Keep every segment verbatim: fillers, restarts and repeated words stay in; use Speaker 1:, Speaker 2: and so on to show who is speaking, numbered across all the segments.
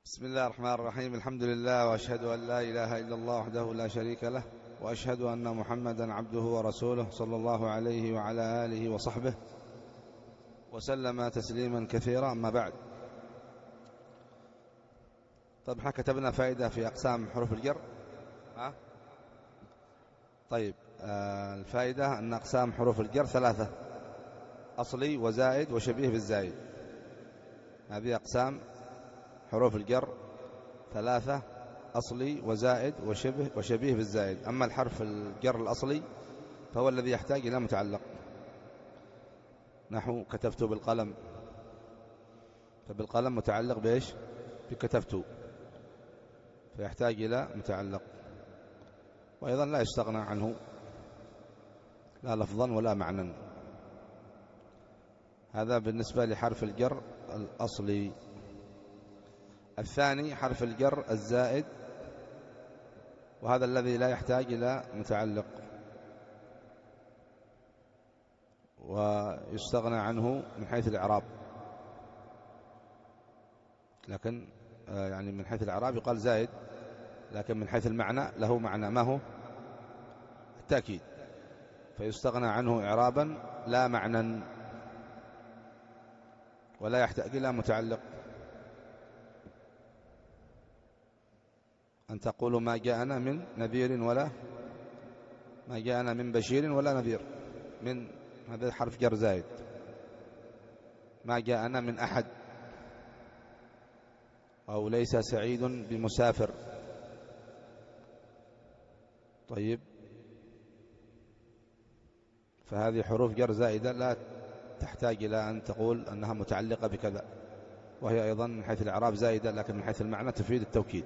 Speaker 1: بسم الله الرحمن الرحيم. الحمد لله، وأشهد أن لا إله إلا الله وحده لا شريك له، وأشهد أن محمدا عبده ورسوله صلى الله عليه وعلى آله وصحبه وسلم تسليما كثيرا. أما بعد، طيب احنا كتبنا فائدة في أقسام حروف الجر. ها؟ طيب آه الفائدة أن أقسام حروف الجر ثلاثة: أصلي وزائد وشبيه بالزائد. هذه أقسام حروف الجر ثلاثة: أصلي وزائد وشبه وشبيه بالزائد. أما الحرف الجر الأصلي فهو الذي يحتاج إلى متعلق، نحو كتبت بالقلم، فبالقلم متعلق بإيش؟ بكتبت، فيحتاج إلى متعلق، وأيضا لا يستغنى عنه لا لفظا ولا معنى. هذا بالنسبة لحرف الجر الأصلي. الثاني حرف الجر الزائد، وهذا الذي لا يحتاج إلى متعلق ويستغنى عنه من حيث الإعراب، لكن يعني من حيث الإعراب يقال زائد، لكن من حيث المعنى له معنى، ما هو؟ التأكيد، فيستغنى عنه إعرابا لا معنى، ولا يحتاج إلى متعلق. أن تقولوا ما جاءنا من نذير ولا ما جاءنا من بشير ولا نذير، من هذا حرف جر زائد. ما جاءنا من أحد، أو ليس سعيد بمسافر. طيب، فهذه حروف جر زائدة لا تحتاج إلى أن تقول أنها متعلقة بكذا، وهي أيضا من حيث الإعراب زائدة، لكن من حيث المعنى تفيد التوكيد.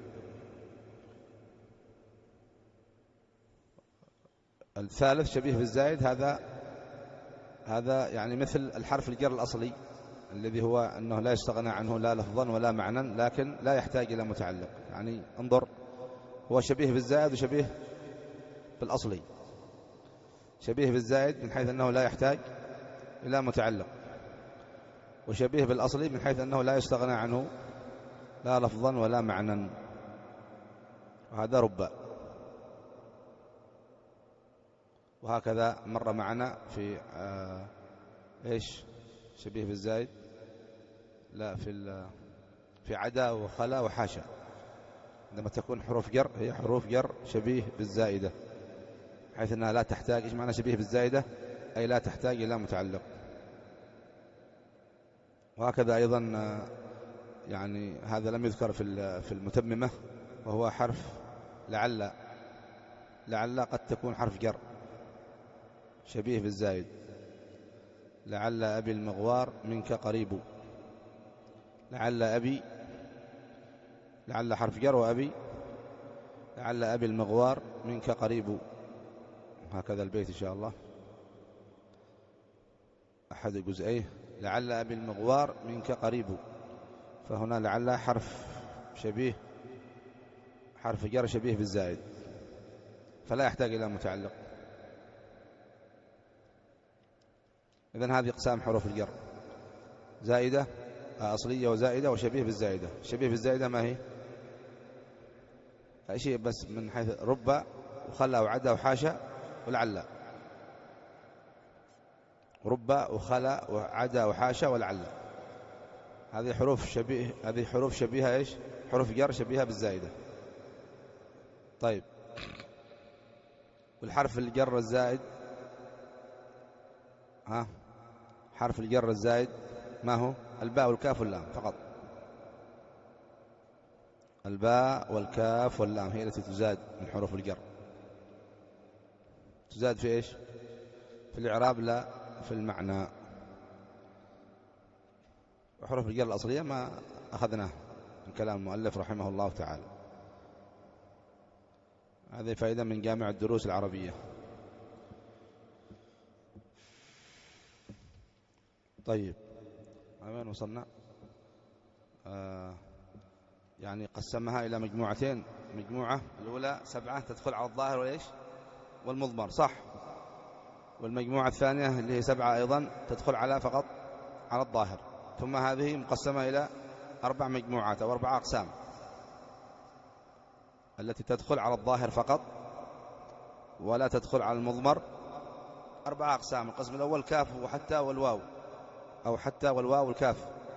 Speaker 1: الثالث شبيه بالزائد، هذا هذا يعني مثل الحرف الجر الأصلي الذي هو أنه لا يستغنى عنه لا لفظا ولا معنى، لكن لا يحتاج إلى متعلق. يعني انظر، هو شبيه بالزائد وشبيه بالأصلي. شبيه بالزائد من حيث أنه لا يحتاج إلى متعلق، وشبيه بالأصلي من حيث أنه لا يستغنى عنه لا لفظا ولا معنى، وهذا رب. وهكذا مر معنا في آه إيش شبيه بالزائد، لا في في عدا وخلا وحاشا. عندما تكون حروف جر هي حروف جر شبيه بالزائدة، حيث أنها لا تحتاج. إيش معنى شبيه بالزائدة؟ أي لا تحتاج إلى متعلق. وهكذا أيضا يعني هذا لم يذكر في في المتممة، وهو حرف لعل. لعل قد تكون حرف جر شبيه بالزائد. لعل أبي المغوار منك قريب. لعل أبي، لعل حرف جر، وأبي لعل أبي المغوار منك قريب. هكذا البيت إن شاء الله أحد جزئيه. لعل أبي المغوار منك قريب، فهنا لعل حرف شبيه، حرف جر شبيه بالزائد، فلا يحتاج إلى متعلق. إذن هذه أقسام حروف الجر: زائدة، أصلية وزائدة وشبيه بالزائدة. شبيه بالزائدة ما هي؟ أي شيء بس من حيث رب وخلا وعدا وحاشا ولعل. رب وخلا وعدا وحاشا ولعل، هذه حروف شبيه، هذه حروف شبيهة إيش؟ حروف جر شبيهة بالزائدة. طيب، والحرف الجر الزائد، ها حرف الجر الزائد ما هو؟ الباء والكاف واللام فقط. الباء والكاف واللام هي التي تزاد من حروف الجر. تزاد في إيش؟ في الإعراب لا في المعنى. وحروف الجر الأصلية ما أخذناه من كلام المؤلف رحمه الله تعالى. هذه فائدة من جامع الدروس العربية. طيب، وين وصلنا؟ آه يعني قسمها إلى مجموعتين. مجموعة الأولى سبعة تدخل على الظاهر وإيش؟ والمضمر، صح. والمجموعة الثانية اللي هي سبعة أيضا تدخل على فقط على الظاهر. ثم هذه مقسمة إلى أربع مجموعات أو أربع أقسام. التي تدخل على الظاهر فقط ولا تدخل على المضمر أربعة أقسام. القسم الأول كاف وحتى والواو، أو حتى والواو والكاف.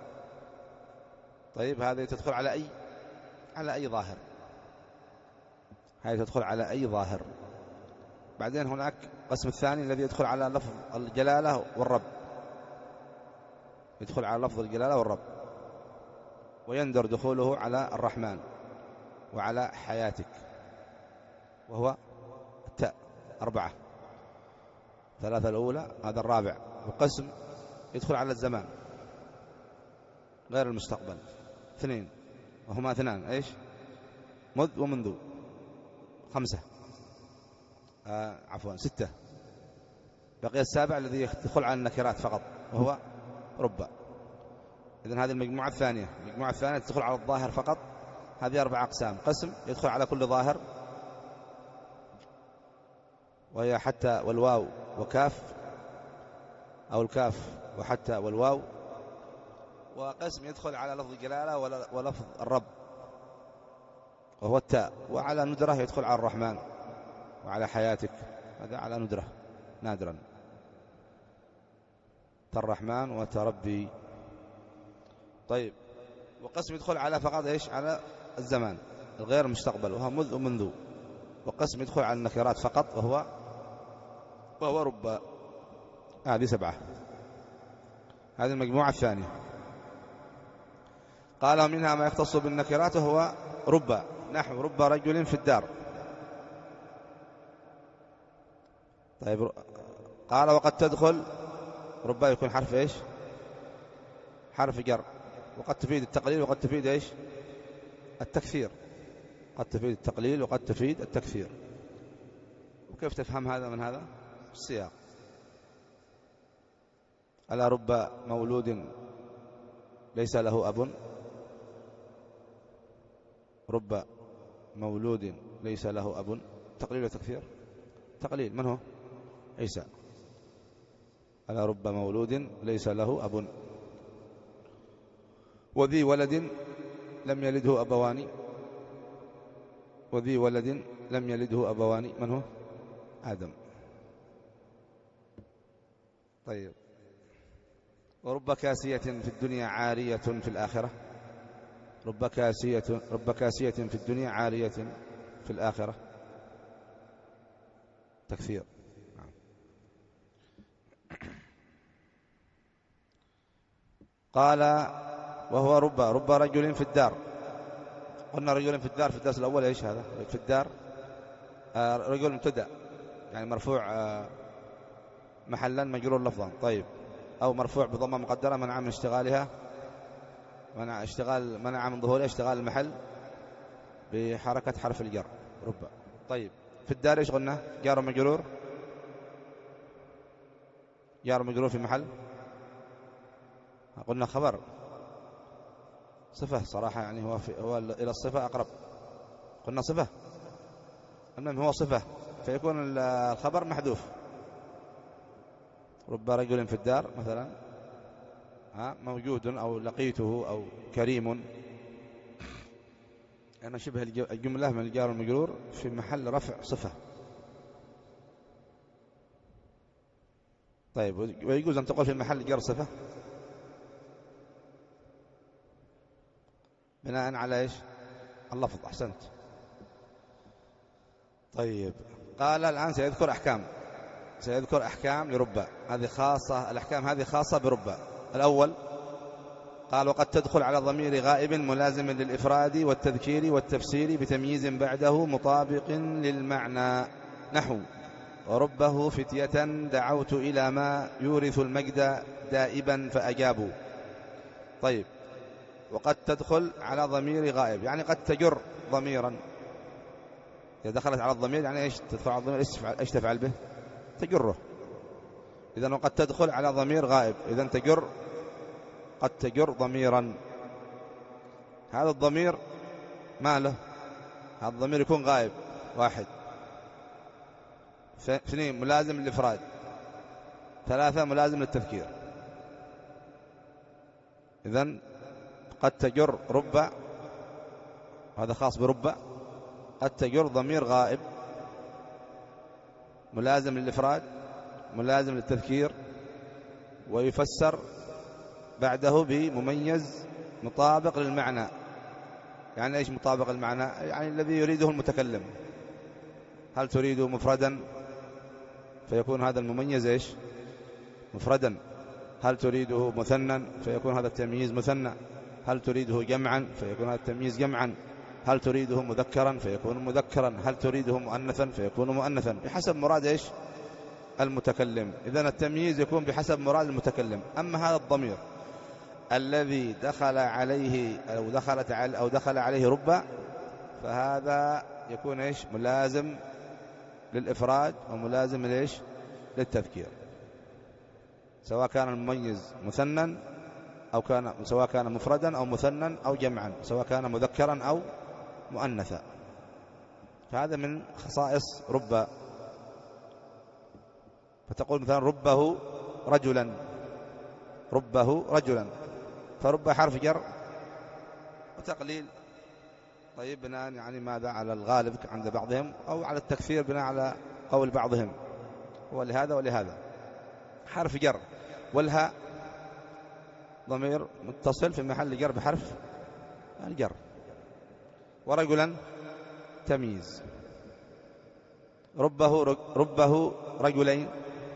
Speaker 1: طيب هذه تدخل على أي على أي ظاهر، هذه تدخل على أي ظاهر. بعدين هناك القسم الثاني الذي يدخل على لفظ الجلالة والرب، يدخل على لفظ الجلالة والرب، ويندر دخوله على الرحمن وعلى حياتك، وهو التاء. أربعة، ثلاثة الأولى، هذا الرابع. وقسم يدخل على الزمان غير المستقبل، اثنين، وهما اثنان، ايش؟ مذ ومنذ. خمسة، آه عفوا ستة. بقي السابع الذي يدخل على النكرات فقط، وهو رب. إذن هذه المجموعة الثانية. المجموعة الثانية تدخل على الظاهر فقط، هذه أربع أقسام. قسم يدخل على كل ظاهر، وهي حتى والواو وكاف، أو الكاف وحتى والواو. وقسم يدخل على لفظ الجلالة ولفظ الرب، وهو التاء. وعلى ندرة يدخل على الرحمن وعلى حياتك، هذا على ندرة نادرا، الرحمن وتربي. طيب، وقسم يدخل على فقط ايش؟ على الزمان الغير المستقبل، وهو مذ ومنذ. وقسم يدخل على النكرات فقط، وهو وهو رب. هذه سبعة. هذه المجموعة الثانية. قال منها ما يختص بالنكرات، وهو رب، نحو رب رجل في الدار. طيب، قال وقد تدخل رب، يكون حرف ايش؟ حرف جر، وقد تفيد التقليل وقد تفيد ايش؟ التكثير. قد تفيد التقليل وقد تفيد التكثير. وكيف تفهم هذا من هذا السياق؟ ألا رب مولود ليس له أب، رب مولود ليس له أب. تقليل وتكثير؟ تقليل. من هو؟ عيسى. ألا رب مولود ليس له أب. وذي ولد لم يلده أبوان، وذي ولد لم يلده أبوان. من هو؟ آدم. طيب، ورب كاسية في الدنيا عارية في الآخرة. رب كاسية رب كاسية في الدنيا عارية في الآخرة. تكثير. قال وهو رب رب رجل في الدار. قلنا رجل في الدار في الدرس الأول ايش هذا؟ في الدار آه رجل مبتدأ، يعني مرفوع آه محلا مجرور لفظا. طيب، أو مرفوع بضمة مقدرة منع من اشتغالها، منع اشتغال منع من ظهورها اشتغال المحل بحركة حرف الجر رب. طيب، في الدار ايش قلنا؟ جار مجرور، جار مجرور في محل، قلنا خبر صفة صراحة، يعني هو, في هو إلى الصفة أقرب. قلنا صفة، المهم هو صفة، فيكون الخبر محذوف. رب رجل في الدار مثلا ها موجود، أو لقيته، أو كريم. أنا شبه الجملة من الجار المجرور في محل رفع صفة. طيب، ويجوز أن تقول في محل جر صفة بناء على إيش؟ اللفظ. أحسنت. طيب، قال الآن سيذكر أحكام سيذكر أحكام لرب. هذه خاصة، الأحكام هذه خاصة برب. الأول قال وقد تدخل على ضمير غائب ملازم للإفراد والتذكير والتفسير بتمييز بعده مطابق للمعنى، نحو وربه فتية دعوت إلى ما يورث المجد دائبا فأجابوا. طيب، وقد تدخل على ضمير غائب، يعني قد تجر ضميرا. إذا دخلت على الضمير يعني إيش؟ تدخل على الضمير، إيش تفعل به؟ تجره. إذن وقد تدخل على ضمير غائب، إذن تجر، قد تجر ضميرا. هذا الضمير ما له؟ هذا الضمير يكون غائب، واحد. اثنين، ملازم للإفراد. ثلاثة، ملازم للتذكير. إذن قد تجر رب، هذا خاص برب. قد تجر ضمير غائب ملازم للإفراد ملازم للتذكير، ويفسر بعده بمميز مطابق للمعنى. يعني إيش مطابق المعنى؟ يعني الذي يريده المتكلم. هل تريده مفردا فيكون هذا المميز إيش؟ مفردا. هل تريده مثنى فيكون هذا التمييز مثنى. هل تريده جمعا فيكون هذا التمييز جمعا. هل تريده مذكرا فيكون مذكرا. هل تريده مؤنثا فيكون مؤنثا، بحسب مراد إيش؟ المتكلم. إذن التمييز يكون بحسب مراد المتكلم. أما هذا الضمير الذي دخل عليه أو دخلت على أو دخل عليه رب، فهذا يكون إيش؟ ملازم للإفراد وملازم لإيش؟ للتذكير، سواء كان المميز مثنى أو كان سواء كان مفردا أو مثنى أو جمعا، سواء كان مذكرا أو مؤنثا. فهذا من خصائص رب. فتقول مثلا ربه رجلا، ربه رجلا، فرب حرف جر وتقليل. طيب بناء يعني ماذا؟ على الغالب عند بعضهم أو على التكثير بناء على قول بعضهم، ولهذا ولهذا حرف جر. والهاء ضمير متصل في محل جر بحرف الجر. ورجلا تمييز. ربه ربه رجلين،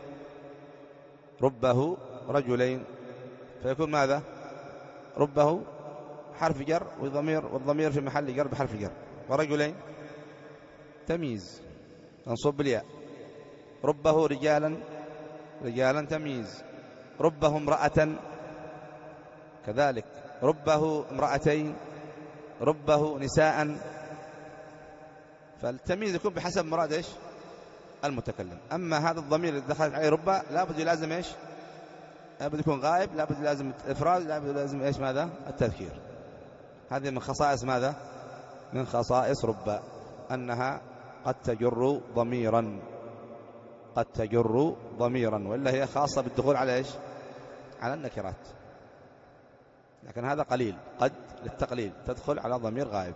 Speaker 1: ربه رجلين، فيكون ماذا؟ ربه حرف جر والضمير والضمير في محل جر بحرف الجر. ورجلين تمييز منصوب بالياء. ربه رجالا، رجالا تمييز. ربه امرأة كذلك. ربه امرأتين. ربه نساء. فالتمييز يكون بحسب مراد ايش؟ المتكلم. أما هذا الضمير اللي دخلت عليه رب لابد يلازم ايش؟ لابد يكون غائب، لابد يلازم الإفراد، لابد يلازم ايش؟ ماذا؟ التذكير. هذه من خصائص ماذا؟ من خصائص رب، أنها قد تجر ضميرا، قد تجر ضميرا، وإلا هي خاصة بالدخول على ايش؟ على النكرات. لكن هذا قليل، قد للتقليل تدخل على ضمير غائب.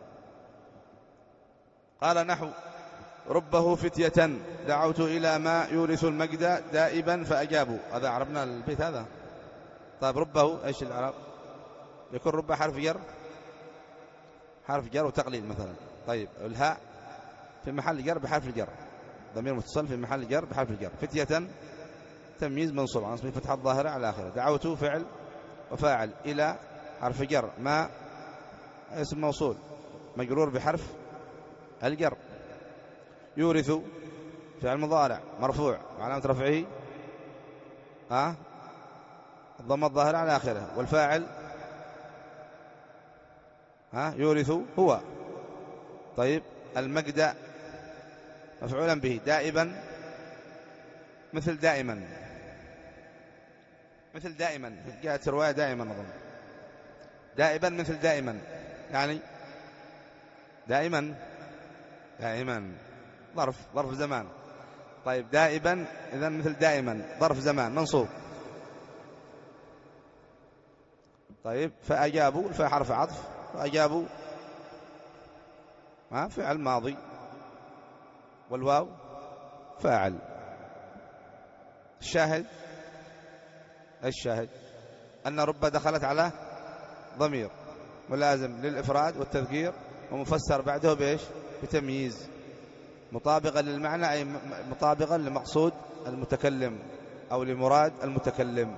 Speaker 1: قال نحو ربه فتية دعوت إلى ما يورث المجد دائبا فأجابوا. هذا عربنا البيت هذا. طيب ربه ايش العرب؟ يكون رب حرف جر، حرف جر وتقليل مثلا. طيب الهاء في محل جر بحرف الجر، ضمير متصل في محل جر بحرف الجر. فتية تمييز منصوب عن اسم فتحة الظاهرة على آخره. دعوت فعل وفاعل. إلى حرف جر. ما اسم موصول مجرور بحرف الجر. يورث فعل مضارع مرفوع وعلامة رفعه ها الضمة الظاهرة على آخره. والفاعل ها يورث هو. طيب المجد مفعولا به. دائبا مثل دائما، مثل دائما جاءت رواية دائما أظن. دائبا مثل دائما، يعني دائما دائما ظرف ظرف زمان. طيب دائبا إذن مثل دائما ظرف زمان منصوب. طيب فأجابوا الفاء حرف عطف، فأجابوا ما فعل ماضي، والواو فاعل. الشاهد الشاهد أن رب دخلت على ضمير ملازم للإفراد والتذكير، ومفسر بعده بإيش؟ بتمييز مطابقا للمعنى، أي مطابقا لمقصود المتكلم أو لمراد المتكلم.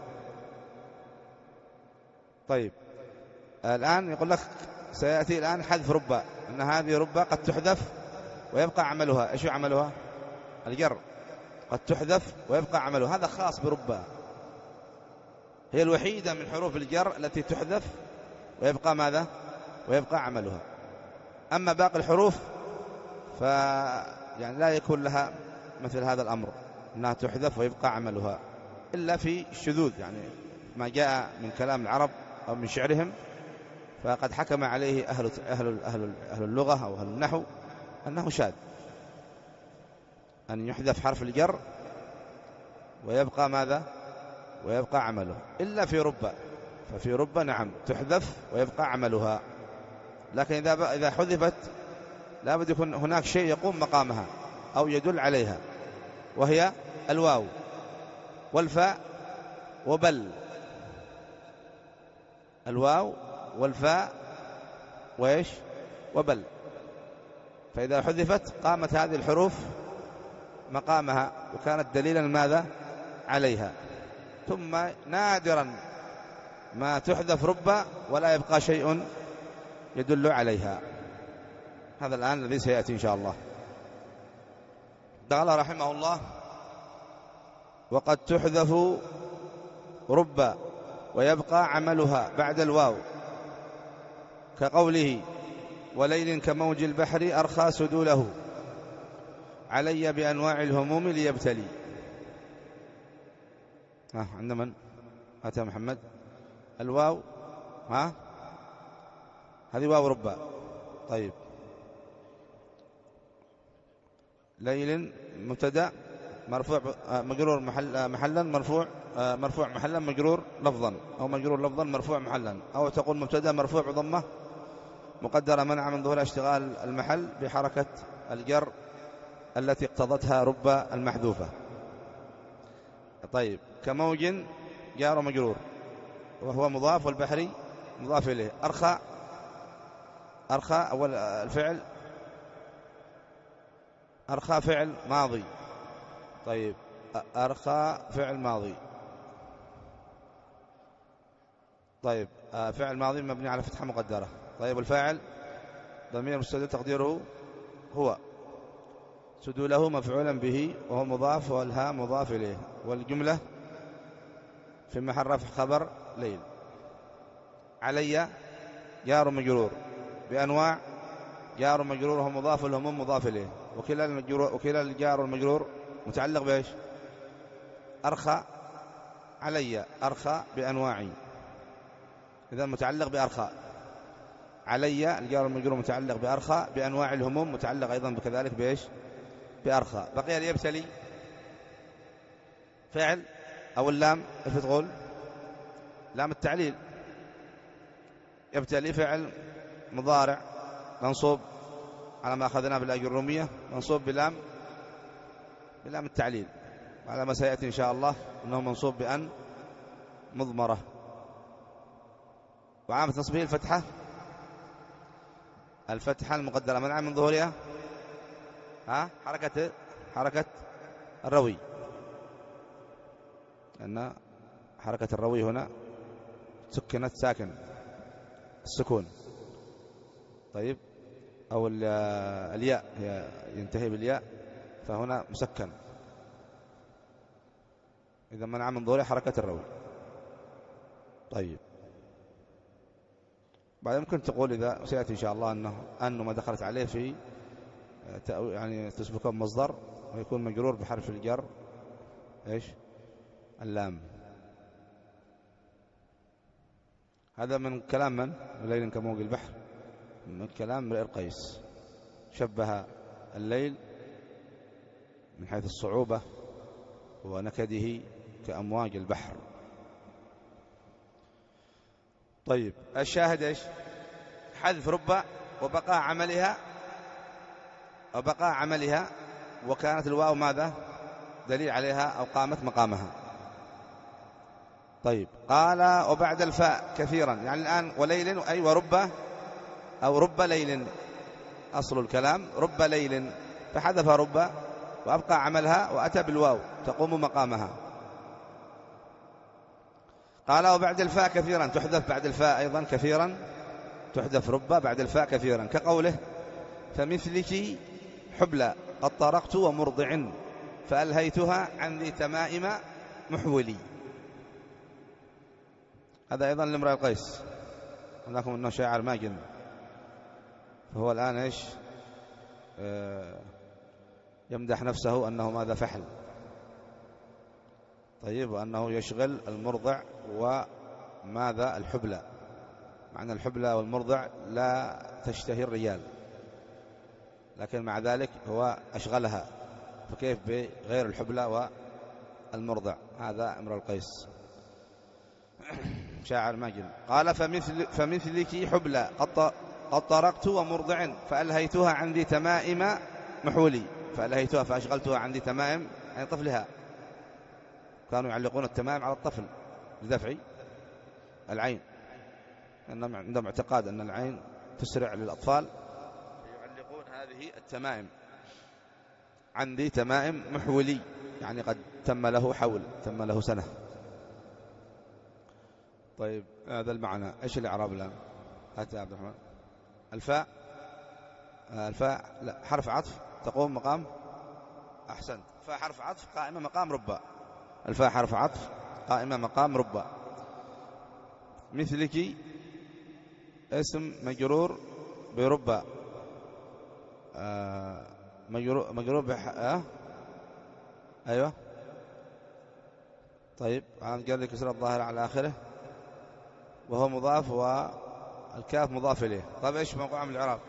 Speaker 1: طيب الآن يقول لك سيأتي الآن حذف رب، أن هذه رب قد تحذف ويبقى عملها. إيش عملها؟ الجر. قد تحذف ويبقى عملها، هذا خاص برب، هي الوحيدة من حروف الجر التي تحذف ويبقى ماذا؟ ويبقى عملها. أما باقي الحروف ف يعني لا يكون لها مثل هذا الأمر، أنها تحذف ويبقى عملها، إلا في الشذوذ، يعني ما جاء من كلام العرب أو من شعرهم، فقد حكم عليه أهل أهل أهل أهل اللغة أو أهل النحو أنه شاذ، أن يحذف حرف الجر ويبقى ماذا؟ ويبقى عمله، إلا في رب. ففي رب نعم تحذف ويبقى عملها، لكن إذا إذا حذفت لا بد يكون هناك شيء يقوم مقامها أو يدل عليها، وهي الواو والفاء وبل. الواو والفاء وإيش وبل. فإذا حذفت قامت هذه الحروف مقامها وكانت دليلا ماذا عليها. ثم نادرا ما تحذف رب ولا يبقى شيء يدل عليها. هذا الآن الذي سيأتي إن شاء الله. قال رحمه الله: وقد تحذف رب ويبقى عملها بعد الواو، كقوله: وليل كموج البحر أرخى سدوله علي بأنواع الهموم ليبتلي. ها عند من؟ أتى محمد. الواو ها هذه واو رب. طيب، ليل مبتدأ مرفوع مجرور محل محلا مرفوع مرفوع محلا مجرور لفظا، أو مجرور لفظا مرفوع محلا، أو تقول مبتدأ مرفوع بضمة مقدرة منع من ظهور اشتغال المحل بحركة الجر التي اقتضتها رب المحذوفة. طيب، كموج جار مجرور وهو مضاف والبحري مضاف إليه. أرخى أرخى أول الفعل أرخى فعل ماضي. طيب، أرخى فعل ماضي. طيب، فعل ماضي مبني على فتحة مقدرة. طيب، الفاعل ضمير مستتر تقديره هو، سدوله مفعولا به وهو مضاف والهاء مضاف إليه، والجملة في محل رفع خبر ليل. علي جار مجرور بأنواع جار مجرور وهو مضاف والهموم مضاف إليه، وكلا المجرور وكلا الجار والمجرور متعلق بإيش؟ أرخى. علي أرخى بأنواعي، إذا متعلق بأرخى. علي الجار والمجرور متعلق بأرخى، بأنواع الهموم متعلق أيضا بكذلك بإيش؟ بأرخى. بقي ليبتلي فعل أو اللام إيش تقول؟ لام التعليل. يبتلي فعل مضارع منصوب على ما أخذنا بالأجرومية، منصوب بلام بلام التعليل، على ما سيأتي إن شاء الله أنه منصوب بأن مضمرة. وعامة نصبه الفتحة الفتحة المقدرة منع من ظهورها ها حركة حركة الروي، لأن حركة الروي هنا سكنت ساكن السكون. طيب، أو الياء هي ينتهي بالياء، فهنا مسكن، إذا منع من ظهور حركة الروي. طيب، بعد ممكن تقول إذا سيأتي إن شاء الله أنه أنه ما دخلت عليه في يعني تسبقه بمصدر ويكون مجرور بحرف الجر إيش؟ اللام. هذا من كلام من؟ الليل كموج البحر، من كلام امرئ القيس. شبه الليل من حيث الصعوبة ونكده كأمواج البحر. طيب، الشاهد إيش؟ حذف رب وبقاء عملها وبقاء عملها وكانت الواو ماذا؟ دليل عليها أو قامت مقامها. طيب، قال وبعد الفاء كثيرا، يعني الآن وليل أي ورب أو رب ليل، أصل الكلام رب ليل، فحذف رب وأبقى عملها وأتى بالواو تقوم مقامها. قال وبعد الفاء كثيرا، تحذف بعد الفاء أيضا كثيرا، تحذف رب بعد الفاء كثيرا، كقوله فمثلك حبلى قد طرقت ومرضع فألهيتها عن ذي تمائم محولي. هذا أيضا لامرئ القيس، لكم أنه شاعر ماجن، فهو الآن إيش؟ آه يمدح نفسه أنه ماذا فحل. طيب، وأنه يشغل المرضع وماذا الحبلى، معنى الحبلى والمرضع لا تشتهي الرجال، لكن مع ذلك هو أشغلها، فكيف بغير الحبلى والمرضع؟ هذا امرؤ القيس شاعر ماجن. قال فمثل فمثلك حبلى قد قد طرقت ومرضع فألهيتها عن ذي تمائم محولي، فألهيتها فأشغلتها عن ذي تمائم يعني طفلها. كانوا يعلقون التمائم على الطفل لدفع العين، أنهم عندهم اعتقاد أن العين تسرع للأطفال، يعلقون هذه التمائم عن ذي تمائم محولي، يعني قد تم له حول، تم له سنة. طيب هذا المعنى. إيش الإعراب الآن؟ هات يا عبد الرحمن. الفاء الفاء لا حرف عطف تقوم مقام، أحسنت، فاء حرف عطف قائمة مقام ربا. الفاء حرف عطف قائمة مقام ربا. مثلك اسم مجرور بربا، آه مجرور مجرور بح... آه؟ أيوة. طيب قال لك كسر الظاهر على آخره وهو مضاف والكاف مضاف إليه. طيب إيش موقع من الإعراب؟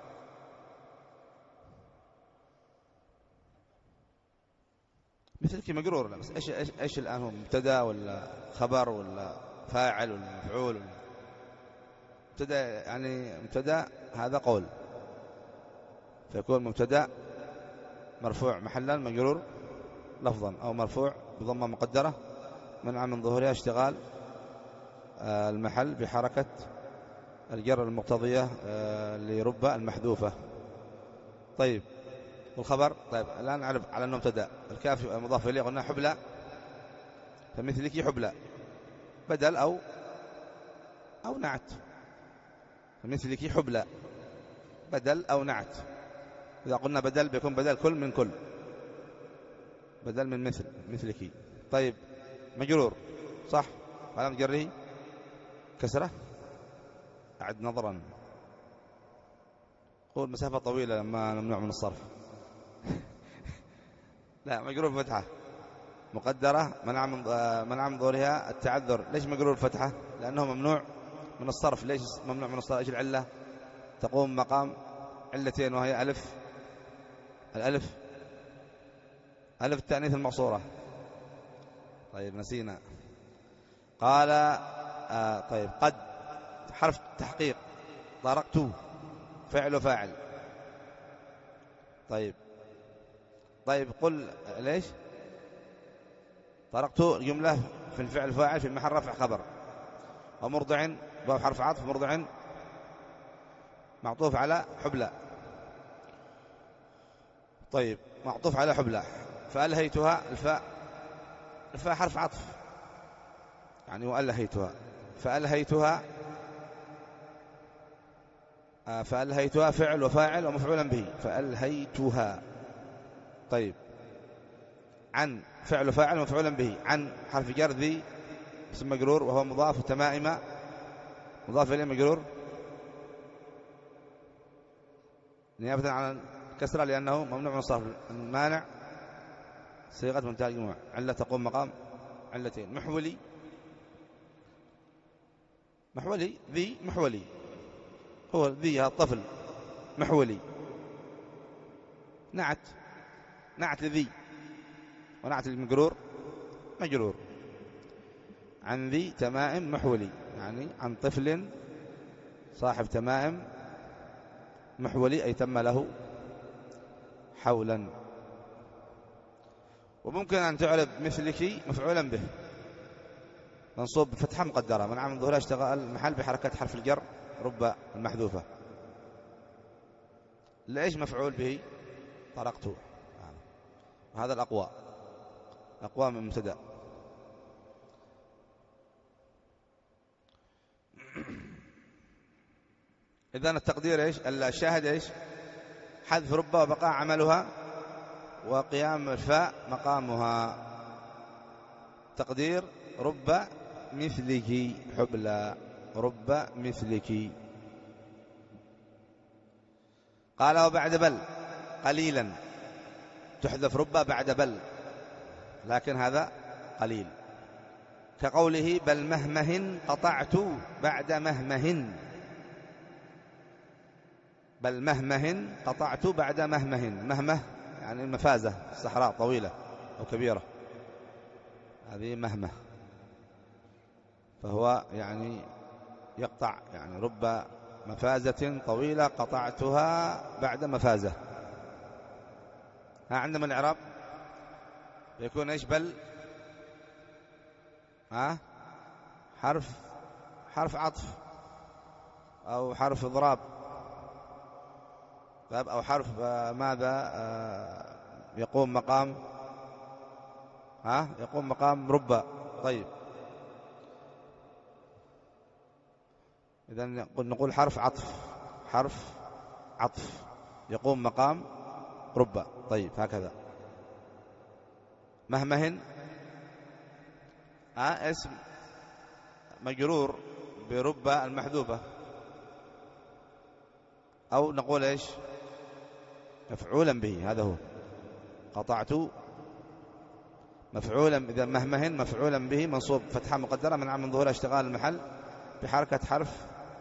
Speaker 1: مثلك مجرور، لا بس إيش إيش إيش الآن هو مبتدأ ولا خبر ولا فاعل ولا مفعول ولا مبتدأ؟ يعني مبتدأ هذا قول، فيكون مبتدأ مرفوع محلا مجرور لفظا، أو مرفوع بضمة مقدرة منع من ظهورها اشتغال المحل بحركة الجر المقتضية لربا المحذوفة. طيب والخبر؟ طيب الآن نعرف على أنه مبتدأ، الكاف مضاف إليه، قلنا حبلى، فمثلك حبلى بدل أو أو نعت، فمثلك حبلى بدل أو نعت. إذا قلنا بدل بيكون بدل كل من كل، بدل من مثل، مثلك. طيب مجرور صح، علامة جره كسرة، أعد نظرا، قول مسافة طويلة لما ممنوع من الصرف. لا مجرور بفتحة مقدرة منع من منع من ظهورها التعذر. ليش مجرور فتحة؟ لأنه ممنوع من الصرف. ليش ممنوع من الصرف؟ إيش العلة؟ تقوم مقام علتين، وهي ألف، الألف ألف التأنيث المقصورة. طيب نسينا. قال آه طيب قد حرف تحقيق، طرقت فعل وفاعل. طيب طيب قل ليش طرقت جملة في الفعل فاعل في محل رفع خبر، ومرضع باب حرف عطف، مرضع معطوف على حبلى. طيب معطوف على حبلى. فألهيتها، الفاء الفاء حرف عطف يعني وألهيتها، فألهيتها فألهيتها فعل وفاعل ومفعولا به، فألهيتها. طيب عن فعل وفاعل ومفعولا به، عن حرف جر، ذي اسم مجرور وهو مضاف، وتمائم مضاف إليه مجرور نيابة عن الكسرة لأنه ممنوع من الصرف، المانع صيغة منتهى الجموع، علة تقوم مقام علتين. محولي، محولي ذي محولي، هو ذي هذا الطفل محولي. نعت، نعت ذي، ونعت المجرور مجرور. عن ذي تمائم محولي، يعني عن طفل صاحب تمائم محولي، أي تم له حولا. وممكن أن تعرب مثلك مفعولا به منصوب بفتحة مقدرة منع من ظهورها اشتغال المحل بحركة حرف الجر رب المحذوفة. ليش مفعول به؟ طرقته، وهذا الأقوى، أقوى من مبتدأ. إذن التقدير إيش؟ الشاهد إيش؟ حذف رب وبقاء عملها، وقيام الفاء مقامها. تقدير رب مثلك حبلى، رب مثلك. قال وبعد بل قليلا، تحذف رب بعد بل، لكن هذا قليل، كقوله بل مهمه قطعت بعد مهمه، بل مهمه قطعت بعد مهمه. مهمه يعني المفازة، الصحراء طويلة أو كبيرة، هذه مهمه، فهو يعني يقطع، يعني رب مفازة طويلة قطعتها بعد مفازة. ها عندما الإعراب يكون إيش؟ بل ها حرف حرف عطف أو حرف إضراب أو حرف ماذا يقوم مقام ها يقوم مقام رب. طيب إذن نقول حرف عطف حرف عطف يقوم مقام رب. طيب هكذا. مهمهن ها اسم مجرور برب المحذوفة، أو نقول إيش؟ مفعولا به. هذا هو قطعت مفعولا. إذا مهمهن مفعولا به منصوب فتحة مقدرة منع من ظهور اشتغال المحل بحركة حرف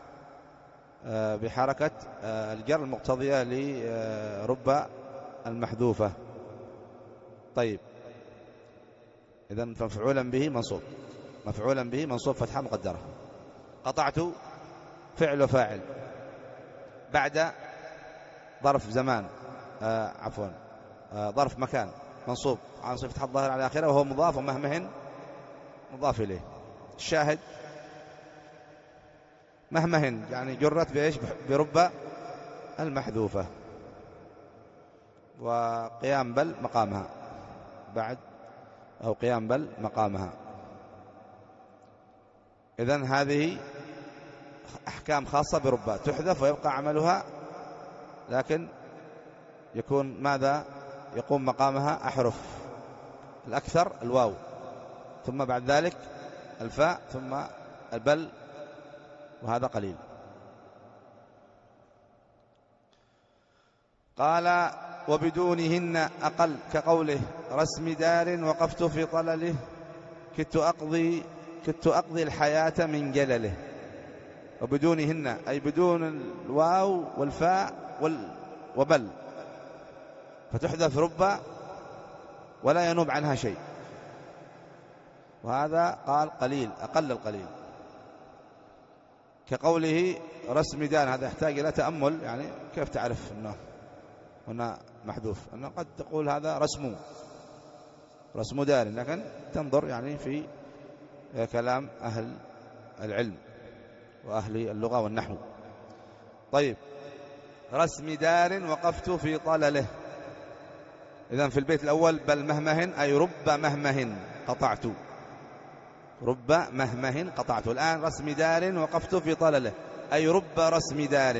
Speaker 1: بحركة الجر المقتضية لرب المحذوفة. طيب إذا مفعولا به منصوب مفعولا به منصوب فتحة مقدرة. قطعت فعل وفاعل بعد ظرف زمان آه عفوا آه ظرف مكان منصوب عن صفة الظاهر على آخره وهو مضاف، ومهمهن مضاف إليه. الشاهد مهمهن يعني جرت بإيش؟ برب المحذوفة، وقيام بل مقامها بعد أو قيام بل مقامها. إذن هذه أحكام خاصة برب تحذف ويبقى عملها، لكن يكون ماذا يقوم مقامها؟ أحرف، الأكثر الواو، ثم بعد ذلك الفاء، ثم البل، وهذا قليل. قال وبدونهن أقل كقوله رسم دار وقفت في طلله كدت أقضي كدت أقضي الحياة من جلله. وبدونهن أي بدون الواو والفاء وبل، فتحذف رب ولا ينوب عنها شيء، وهذا قال قليل أقل القليل. كقوله رسم دار، هذا يحتاج إلى تأمل، يعني كيف تعرف أنه هنا محذوف؟ أنه قد تقول هذا رسم رسم دار، لكن تنظر يعني في كلام أهل العلم وأهل اللغة والنحو. طيب رسم دار وقفت في طلله. إذن في البيت الأول بل مهمهن أي رب مهمهن قطعت، رب مهمهن قطعت. الآن رسم دار وقفت في طلله أي رب رسم دار،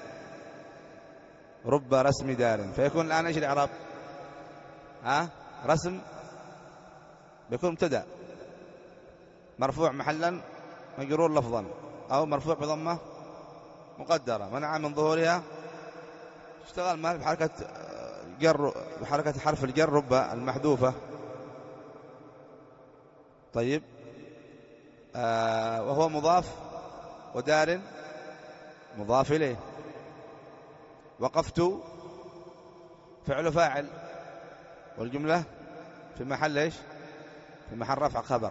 Speaker 1: رب رسم دار. فيكون الآن ايش الإعراب؟ ها رسم بيكون مبتدأ مرفوع محلا مجرور لفظا، أو مرفوع بضمة مقدرة منع من ظهورها اشتغل مال بحركة جر بحركة حرف الجر رب المحذوفة. طيب آه وهو مضاف، ودار مضاف إليه. وقفت فعل فاعل، والجملة في محل ايش؟ في محل رفع خبر.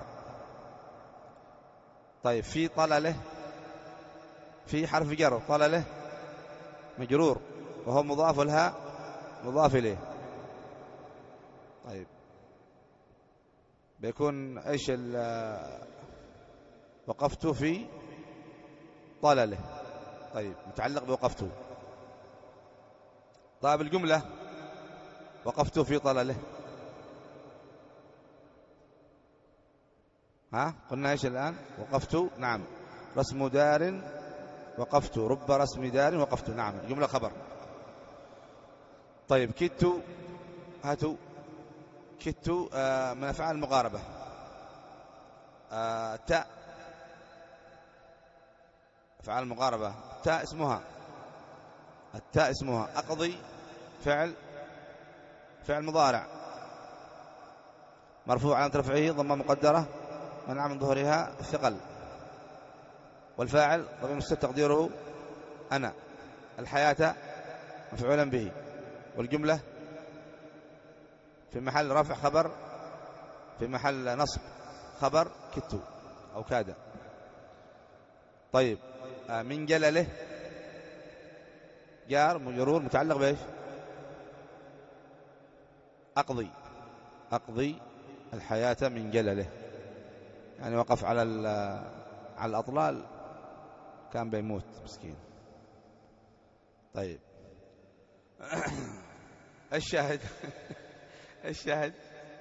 Speaker 1: طيب في طلله في حرف جر، طلله مجرور وهو مضاف لها مضاف إليه. طيب بيكون ايش؟ وقفت في طلله. طيب متعلق بوقفت. طيب الجملة وقفت في طلله، ها قلنا ايش الآن؟ وقفت نعم رسم دار وقفت، رب رسم دار وقفت، نعم الجملة خبر. طيب كدت، هاتوا كدت آه من أفعال المقاربة. آه تاء أفعال المقاربة، تاء اسمها التاء اسمها أقضي فعل فعل مضارع مرفوع على رفعه ضمة مقدرة منع من ظهورها الثقل، والفاعل ضمير مستتر تقديره أنا. الحياة مفعولا به، والجملة في محل رفع خبر في محل نصب خبر كدت أو كاد. طيب من جلله جار مجرور متعلق بإيش؟ أقضي أقضي الحياة من جلله، يعني وقف على على الأطلال كان بيموت مسكين. طيب الشاهد الشاهد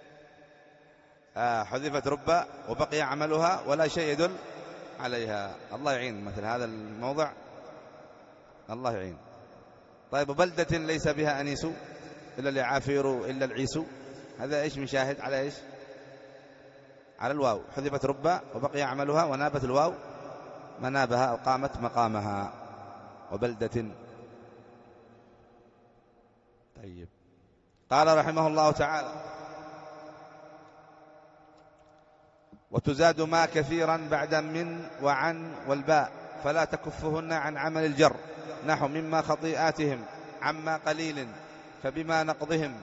Speaker 1: آه حذفت ربا وبقي عملها ولا شيء يدل عليها. الله يعين مثل هذا الموضع، الله يعين. طيب وبلدة ليس بها أنيس إلا العافير إلا العيس، هذا إيش مشاهد على إيش؟ على الواو، حذفت ربا وبقي عملها ونابت الواو منابها أو قامت مقامها. وبلدة. طيب قال رحمه الله تعالى: وتزاد ما كثيرا بعد من وعن والباء فلا تكفهن عن عمل الجر، نحو مما خطيئاتهم عما قليل فبما نقضهم.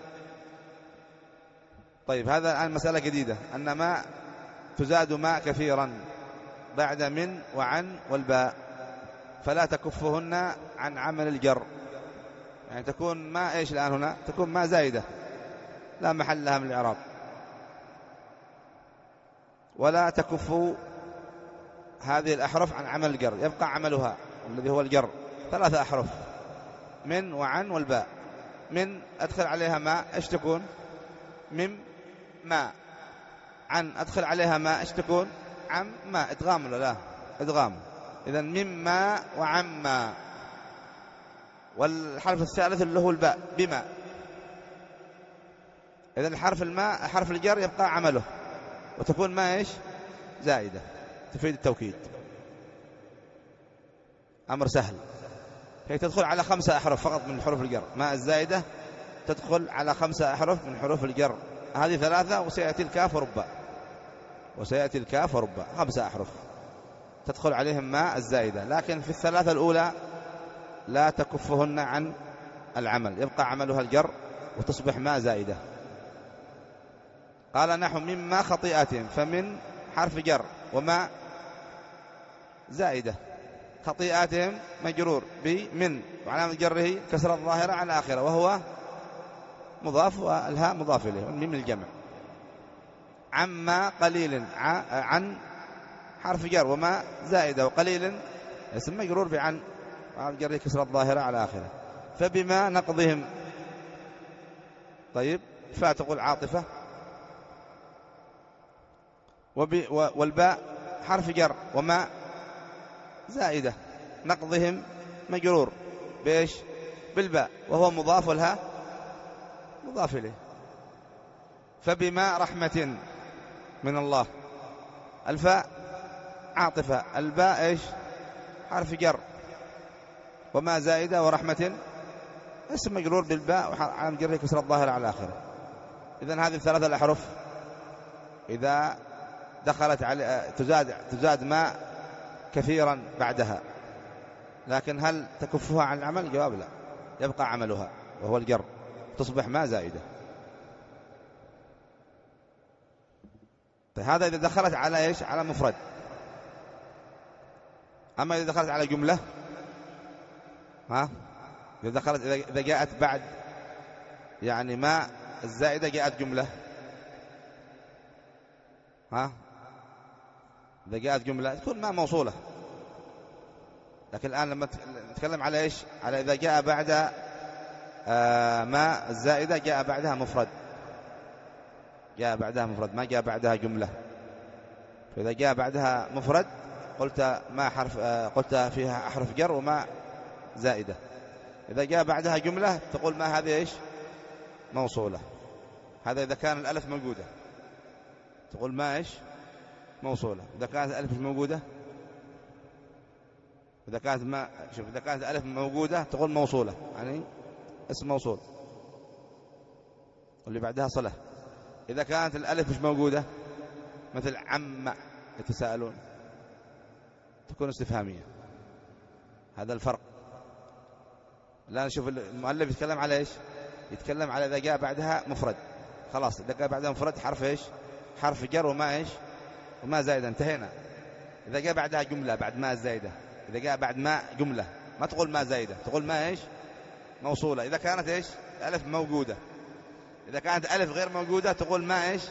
Speaker 1: طيب هذا الآن مسألة جديدة، أن ما تزاد ما كثيرا بعد من وعن والباء فلا تكفهن عن عمل الجر، يعني تكون ما إيش الآن هنا؟ تكون ما زائدة لا محل لها من الإعراب، ولا تكف هذه الأحرف عن عمل الجر، يبقى عملها الذي هو الجر. ثلاثة أحرف: من وعن والباء. من أدخل عليها ما إيش تكون؟ مم ما. عن أدخل عليها ما إيش تكون؟ عم ما. إدغام ولا لا؟ إدغام. إذن مما وعما. والحرف الثالث اللي هو الباء بما. إذن الحرف الماء حرف الجر يبقى عمله، وتكون ما إيش؟ زائدة تفيد التوكيد. أمر سهل. هي تدخل على خمسة أحرف فقط من حروف الجر، ما الزائدة تدخل على خمسة أحرف من حروف الجر، هذه ثلاثة وسيأتي الكاف وربا، وسيأتي الكاف وربا، خمسة أحرف تدخل عليهم ما الزائدة، لكن في الثلاثة الأولى لا تكفهن عن العمل، يبقى عملها الجر وتصبح ما زائدة. قال: نحو مما خطيئاتهم، فمن حرف جر وما زائدة، خطيئاتهم مجرور بمن وعلامة جره كسر الظاهرة على آخره وهو مضاف والهاء مضاف إليه من الجمع. عما قليل عن حرف جر وما زائدة وقليل اسم مجرور بعن وعلامة جره كسر الظاهرة على آخره. فبما نقضهم. طيب فتقول عاطفة. والباء حرف جر وما زائدة، نقضهم مجرور بإيش؟ بالباء وهو مضاف لها مضاف إليه. فبما رحمة من الله، الفاء عاطفة، الباء إيش؟ حرف جر وما زائدة، ورحمة اسم مجرور بالباء وعلامة جره كسر الظاهر على آخره. إذن هذه الثلاثة الأحرف إذا دخلت على تزاد تزاد ما كثيرا بعدها، لكن هل تكفها عن العمل؟ الجواب لا، يبقى عملها وهو الجر، تصبح ما زائدة. طيب هذا إذا دخلت على إيش؟ على مفرد. أما إذا دخلت على جملة، ها إذا دخلت إذا جاءت بعد يعني ما الزائدة جاءت جملة، ها إذا جاءت جملة تكون ما موصولة. لكن الآن لما نتكلم على إيش؟ على إذا جاء بعد آه ما الزائدة جاء بعدها مفرد، جاء بعدها مفرد ما جاء بعدها جملة. فإذا جاء بعدها مفرد قلت ما حرف آه قلت فيها أحرف جر وما زائدة. إذا جاء بعدها جملة تقول ما هذه إيش؟ موصولة. هذا إذا كان الألف موجودة تقول ما إيش؟ موصولة. إذا كانت الألف مش موجودة، إذا كانت ما شوف إذا كانت الألف موجودة تقول موصولة، يعني اسم موصول واللي بعدها صلة. إذا كانت الألف مش موجودة مثل عم يتساءلون تكون استفهامية. هذا الفرق. لا نشوف المؤلف يتكلم على إيش؟ يتكلم على إذا جاء بعدها مفرد، خلاص إذا جاء بعدها مفرد حرف إيش؟ حرف جر وما إيش؟ وما زائدة، انتهينا. إذا جاء بعدها جملة بعد ما الزائدة، إذا جاء بعد ما جملة ما تقول ما زائدة، تقول ما إيش؟ موصولة. إذا كانت إيش ألف موجودة. إذا كانت ألف غير موجودة تقول ما إيش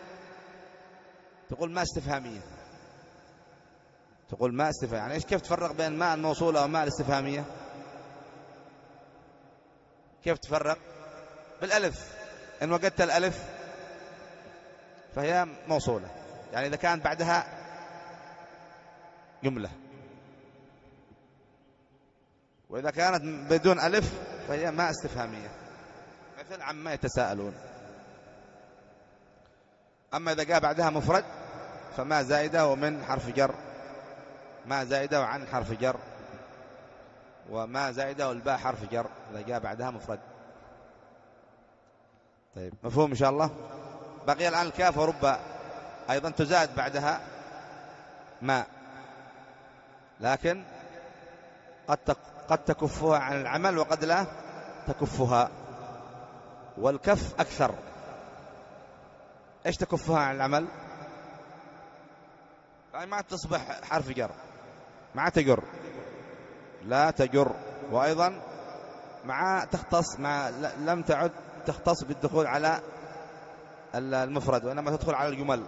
Speaker 1: تقول ما استفهامية. تقول ما استفهام. يعني إيش كيف تفرق بين ما الموصولة وما الاستفهامية؟ كيف تفرق؟ بالألف. إن وجدت الألف فهي موصولة، يعني إذا كان بعدها جملة. وإذا كانت بدون ألف فهي ما استفهامية، مثل عما يتساءلون. أما إذا جاء بعدها مفرد فما زائدة ومن حرف جر، ما زائدة وعن حرف جر، وما زائدة والباء حرف جر إذا جاء بعدها مفرد. طيب مفهوم إن شاء الله. بقي الآن الكاف ورب أيضا تزاد بعدها ما، لكن قد قد تكفها عن العمل وقد لا تكفها. والكف أكثر. إيش تكفها عن العمل؟ يعني ما تصبح حرف جر، مع تجر لا تجر، وأيضا مع تختص، مع لم تعد تختص بالدخول على المفرد وإنما تدخل على الجمل.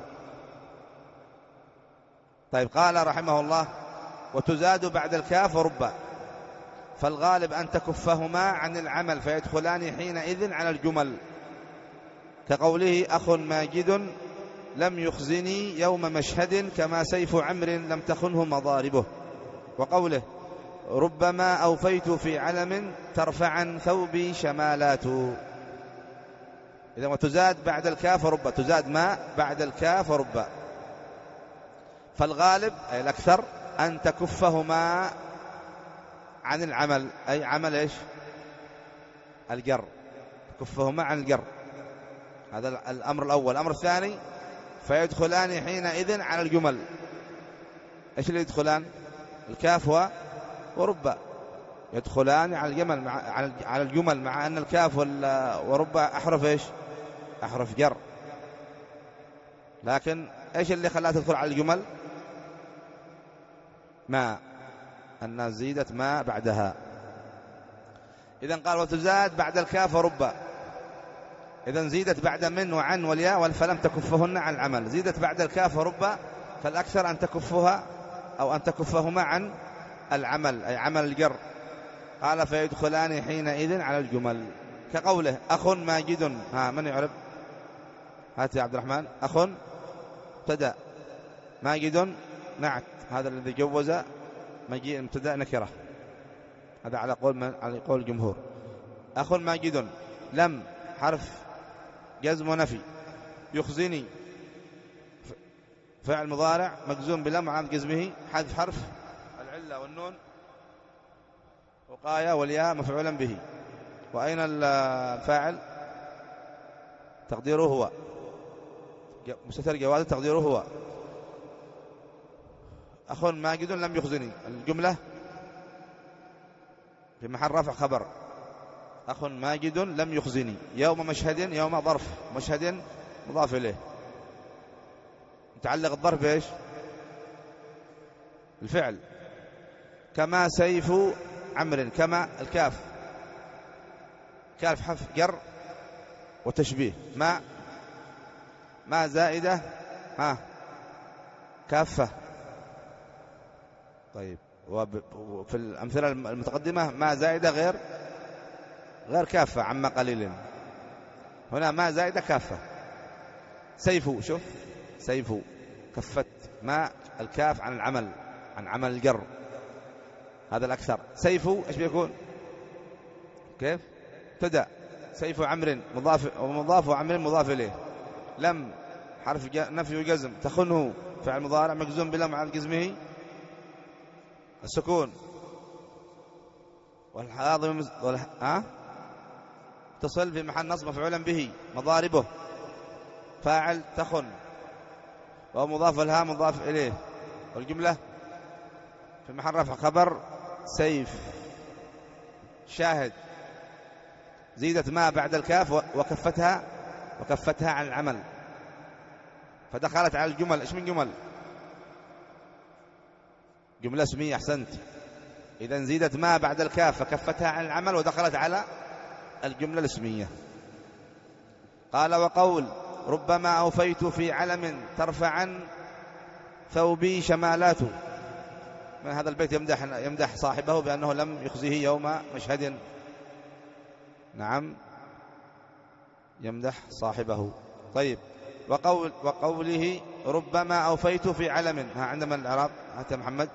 Speaker 1: طيب قال رحمه الله: وتزاد بعد الكاف ورب، فالغالب أن تكفهما عن العمل فيدخلان حينئذ على الجمل، كقوله: أخ ماجد لم يخزني يوم مشهد كما سيف عمر لم تخنه مضاربه. وقوله: ربما أوفيت في علم ترفعا ثوبي شمالات. إذا وتزاد بعد الكاف ورب، تزاد ما بعد الكاف ورب، فالغالب أي الأكثر أن تكفهما عن العمل، أي عمل إيش؟ الجر، تكفهما عن الجر. هذا الأمر الأول. الأمر الثاني: فيدخلان حينئذ على الجمل. إيش اللي يدخلان؟ الكاف ورب يدخلان على الجمل، مع على الجمل، مع أن الكاف ورب أحرف إيش؟ أحرف جر. لكن إيش اللي خلاها تدخل على الجمل؟ ما، أن زيدت ما بعدها. إذن قال: وتزاد بعد الكاف ورب. إذن زيدت بعد من وعن والياء فلم تكفهن عن العمل. زيدت بعد الكاف ورب فالأكثر أن تكفها أو أن تكفهما عن العمل، أي عمل الجر. قال: فيدخلان حينئذ على الجمل، كقوله: أخ ماجد. ها من يعرف؟ هات يا عبد الرحمن. أخ ابتدأ، ماجد نعت، هذا الذي جوز مجيء ابتدأ نكرة، هذا على قول من على قول الجمهور. أخ ماجد، لم حرف جزم ونفي، يخزني فعل مضارع مجزوم بلم وعامل جزمه حذف حرف العلة والنون وقاية والياء مفعولا به. وأين الفاعل؟ تقديره هو، مستتر جواز تقديره هو. أخ ماجد لم يخزني، الجملة في محل رفع خبر. أخ ماجد لم يخزني يوم مشهد، يوم ظرف، مشهد مضاف إليه، متعلق الظرف إيش؟ الفعل. كما سيف عمر، كما الكاف، كاف حرف جر وتشبيه. ما ما زائدة، ها كافة. طيب وفي الأمثلة المتقدمة ما زائدة غير غير كافة عما قليل. هنا ما زائدة كافة. سيف، شوف سيف كفت ما الكاف عن العمل، عن عمل الجر، هذا الأكثر. سيف إيش بيكون؟ كيف؟ ابتدأ. سيف عمر مضاف ومضاف وعمر مضاف إليه. لم حرف نفي وجزم، تخنه فعل مضارع مجزوم بلم على جزمه السكون، والحاضر والح... ها تصل في محل نصب مفعولا به. مضاربه فاعل تخن ومضاف لها مضاف إليه. والجملة في محل رفع خبر سيف. شاهد زيدت ما بعد الكاف وكفتها وكفتها عن العمل فدخلت على الجمل. إيش من جمل؟ جملة اسمية. أحسنت. إذا زيدت ما بعد الكاف فكفتها عن العمل ودخلت على الجملة الاسمية. قال وقول ربما أوفيت في علم ترفعا ثوبي شمالاته. من هذا البيت يمدح, يمدح صاحبه بأنه لم يخزيه يوم مشهد. نعم يمدح صاحبه. طيب وقول وقوله ربما أوفيت في علم، ها عندما الإعراب هات محمد.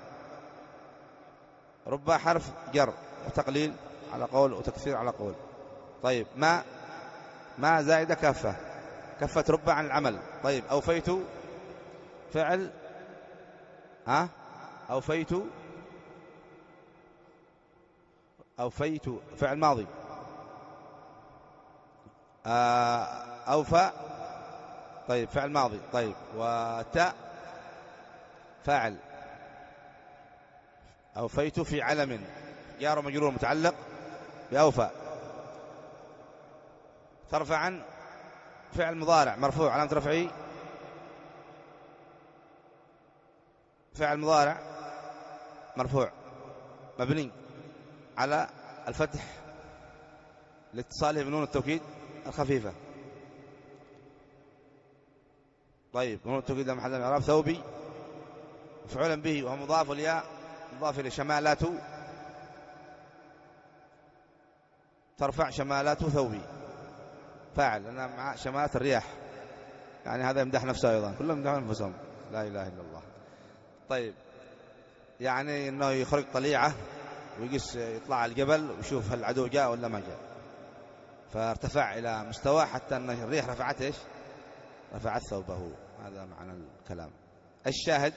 Speaker 1: رب حرف جر وتقليل على قول وتكثير على قول. طيب ما ما زائدة كافة، كفة رب عن العمل. طيب أوفيت فعل، ها أوفيت أوفيت فعل ماضي. أوفى طيب فعل ماضي. طيب وتاء فاعل. أوفيت في علم جار ومجرور متعلق بأوفى. ترفعا فعل مضارع مرفوع علامة رفعه فعل مضارع مرفوع مبني على الفتح لاتصاله بنون التوكيد الخفيفة. طيب نون التوكيد ده محل الاعراب ثوبي مفعولا به وهو مضاف والياء مضاف الى شمالاته. ترفع شمالات ثوبي فاعل، أنا مع شمالات الرياح، يعني هذا يمدح نفسه أيضا، كلهم يمدحون أنفسهم، لا إله إلا الله. طيب يعني أنه يخرج طليعة ويقيس يطلع على الجبل ويشوف هل العدو جاء ولا ما جاء، فارتفع إلى مستوى حتى أن الريح رفعت إيش؟ رفعت ثوبه. هذا معنى الكلام. الشاهد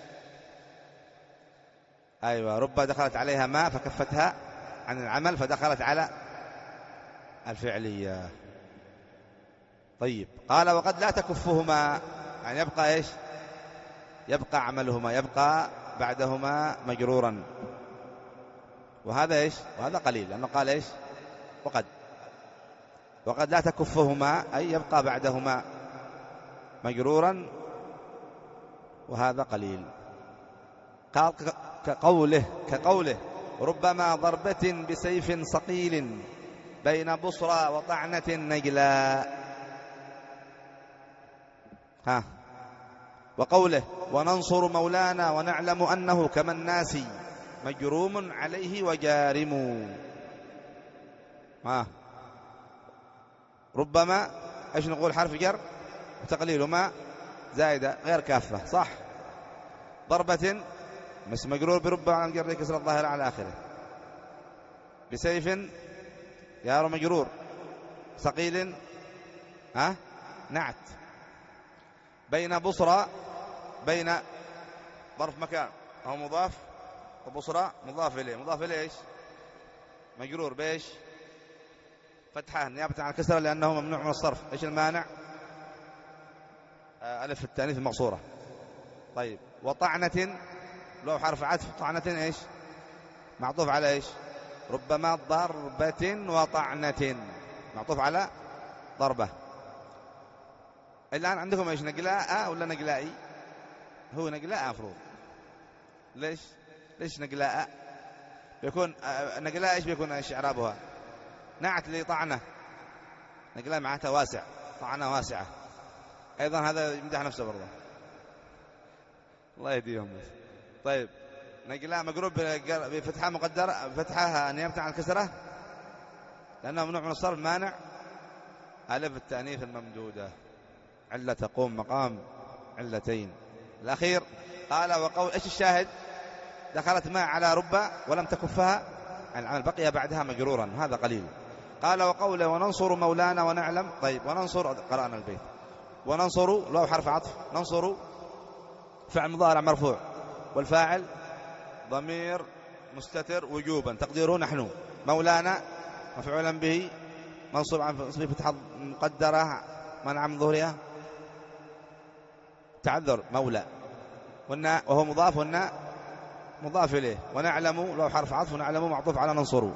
Speaker 1: أيوة رب دخلت عليها ما فكفتها عن العمل فدخلت على الفعلية. طيب قال وقد لا تكفهما، يعني يبقى إيش؟ يبقى عملهما، يبقى بعدهما مجرورا، وهذا إيش؟ وهذا قليل، لأنه قال إيش؟ وقد وقد لا تكفهما أي يبقى بعدهما مجرورا، وهذا قليل. قال كقوله كقوله ربما ضربة بسيف صقيل بين بصرى وطعنة نجلاء. ها وقوله وننصر مولانا ونعلم أنه كما الناس مجروم عليه وجارم. ها ربما ايش نقول؟ حرف جر وتقليل ما زائدة غير كافة، صح؟ ضربة مس مجرور برب على الجر كسر الظاهر على آخره. بسيف يار مجرور. ثقيل ها نعت. بين بصرى بين ظرف مكان هو مضاف، وبصرى مضاف إليه. مضاف إليه إيش؟ مجرور بإيش؟ فتحة نيابة عن كسرة لأنه ممنوع من الصرف. إيش المانع؟ آه ألف التانيث المقصورة. طيب وطعنة لو حرف عطف. طعنة إيش؟ معطوف على إيش؟ ربما ضربة وطعنة معطوف على ضربة. الآن عندكم إيش؟ نقلاء ولا نقلائي؟ هو نقلاء مفروض. ليش؟ ليش نقلاء؟ بيكون نقلاء إيش بيكون إيش إعرابها؟ نعت لطعنة. نقلاء معناتها واسع، طعنة واسعة. أيضا هذا يمدح نفسه برضه، الله يهديهم. طيب نقلاء مقروب بفتحة مقدرة، فتحها نيابة عن الكسرة لأنه ممنوع من الصرف، مانع ألف التأنيث الممدودة، علة تقوم مقام علتين. الأخير قال وقول إيش الشاهد؟ دخلت ما على ربع ولم تكفها عن العمل، بقي بعدها مجرورا، هذا قليل. قال وقوله وننصر مولانا ونعلم. طيب وننصر قرأنا البيت. وننصر لو حرف عطف، ننصر فعل مضارع مرفوع والفاعل ضمير مستتر وجوبا تقديره نحن. مولانا مفعولا به منصوب عن فتحة مقدرة منع من ظهورها تعذر مولى، والناء وهو مضاف والناء مضاف إليه. ونعلم لو حرف عطف ونعلم معطوف على ننصر.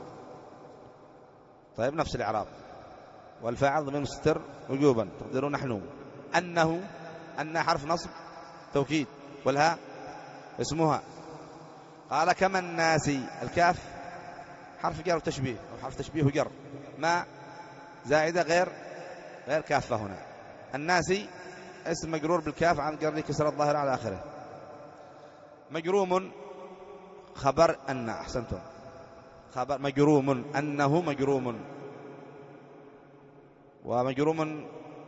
Speaker 1: طيب نفس الإعراب. والفاعل ضمير مستتر وجوبا تقديره نحن. أنه أن حرف نصب توكيد والها اسمها. قال كما الناس، الكاف حرف جر وتشبيه أو حرف تشبيه وجر، ما زائدة غير غير كافة هنا. الناس اسم مجرور بالكاف عن جر كسر الظاهر على آخره. مجروم خبر أن، أحسنتم، خبر مجروم، أنه مجروم. ومجروم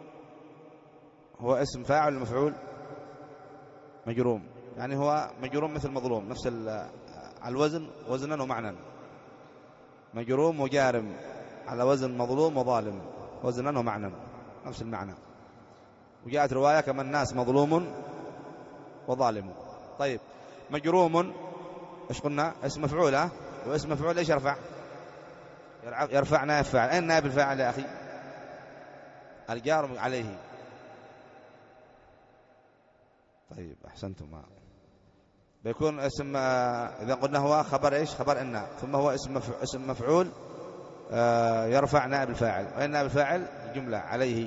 Speaker 1: هو اسم فاعل المفعول مجروم، يعني هو مجروم مثل مظلوم، نفس على الوزن وزنا ومعنى. مجروم وجارم على وزن مظلوم وظالم وزنا ومعنى، نفس المعنى. وجاءت رواية كما الناس مظلوم وظالم. طيب مجروم ايش قلنا؟ اسم مفعول. ها واسم مفعول ايش يرفع؟ يرفع نائب فاعل. اين نائب الفاعل يا اخي؟ الجار عليه. طيب احسنتم. بيكون اسم اذا قلنا هو خبر ايش؟ خبر ان، ثم هو اسم مفعول، اسم مفعول يرفع نائب الفاعل. وين نائب الفاعل؟ الجملة عليه.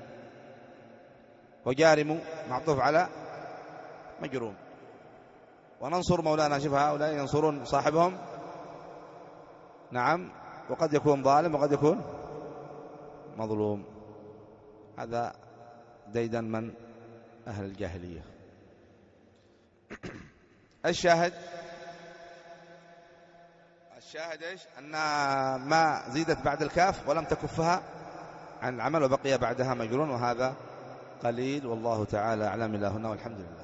Speaker 1: وجارم معطوف على مجروم. وننصر مولانا، شوف هؤلاء ينصرون صاحبهم، نعم، وقد يكون ظالم وقد يكون مظلوم. هذا ديدا من أهل الجاهلية. الشاهد الشاهد إيش؟ أن ما زيدت بعد الكاف ولم تكفها عن العمل وبقي بعدها مجرون، وهذا قليل والله تعالى أعلم. إلى هنا والحمد لله.